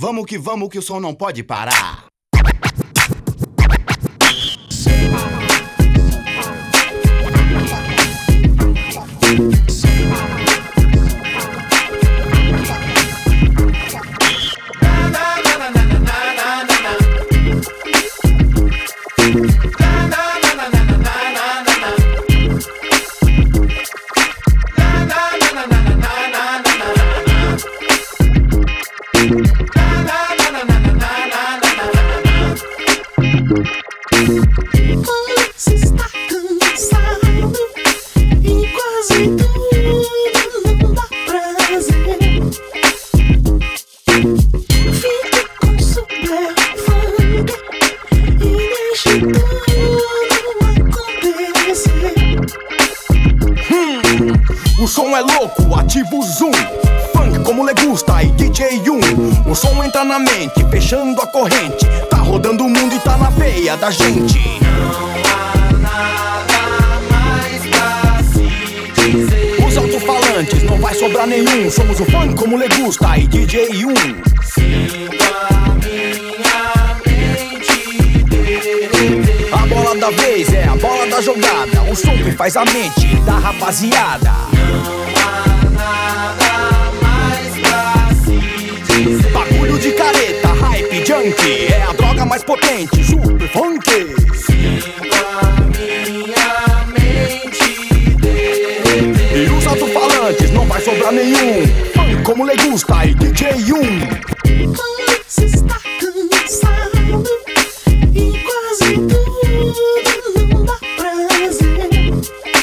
vamos que o som não pode parar. Você está cansado e quase tudo não dá prazer. Fique com super funk e deixe tudo acontecer. O som é louco, ativa o zoom. Funk como le gusta e DJ Yun. O som entra na mente, fechando a corrente. Tá rodando o mundo e tá na veia da gente. Não há nada mais pra se dizer. Os alto-falantes, não vai sobrar nenhum. Somos o funk como le gusta e DJ Yun. Sinto a minha mente derreter. A bola da vez é a bola da jogada. O som que faz a mente da rapaziada. Não há nada mais pra se dizer. Bagulho de careta, hype, junkie. É a droga mais potente, super funk. Sinto a minha mente derreter. E os alto-falantes, não vai sobrar nenhum. Funk como le gusta e DJ Yun. Você está cansado e quase tudo não dá prazer.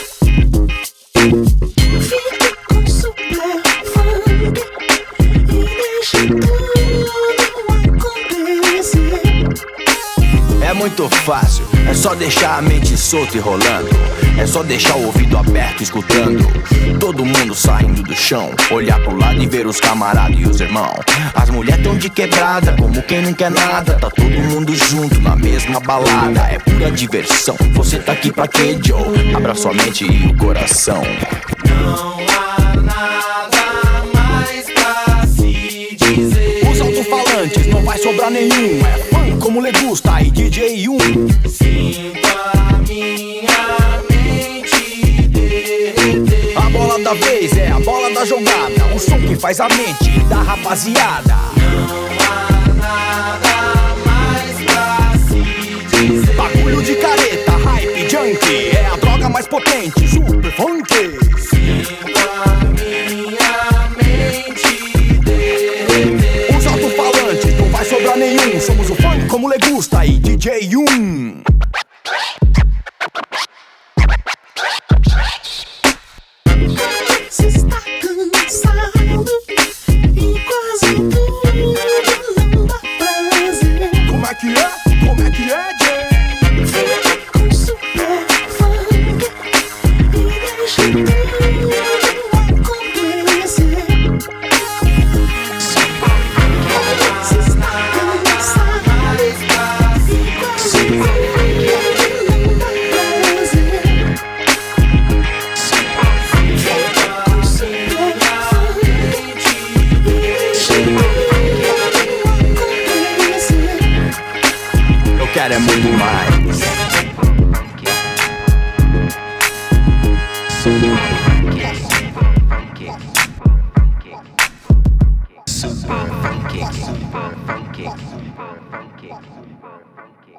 Fique com super funk e deixe tudo acontecer. É muito fácil, é só deixar a mente solta e rolando. É só deixar o ouvido aberto escutando. Todo mundo saindo do chão, olhar pro lado e ver os camaradas e os irmãos. As mulheres tão de quebrada, como quem não quer nada. Tá todo mundo junto na mesma balada. É pura diversão, você tá aqui pra quê, Joe? Abra sua mente e o coração. Não há nada mais pra se dizer. Os alto-falantes, não vai sobrar nenhum. É funk como le gusta e DJ Yun. Sinto a minha mente derreter. A bola da vez é a bola da jogada. O som que faz a mente da rapaziada. Não há nada mais pra se dizer. Bagulho de careta, hype, junkie. É a droga mais potente, super funk. Sinto a minha mente derreter. Os alto-falantes, não vai sobrar nenhum. Somos o funk como le gusta e DJ Yun. Você está cansado e quase tudo não dá prazer. Como é que é? Como é que é, Jay? Fique com super funk e deixe tudo acontecer. Você está cansado e quase tudo não dá prazer. Fique com super funk e deixe tudo acontecer. Eu quero é muito mais. Super funky.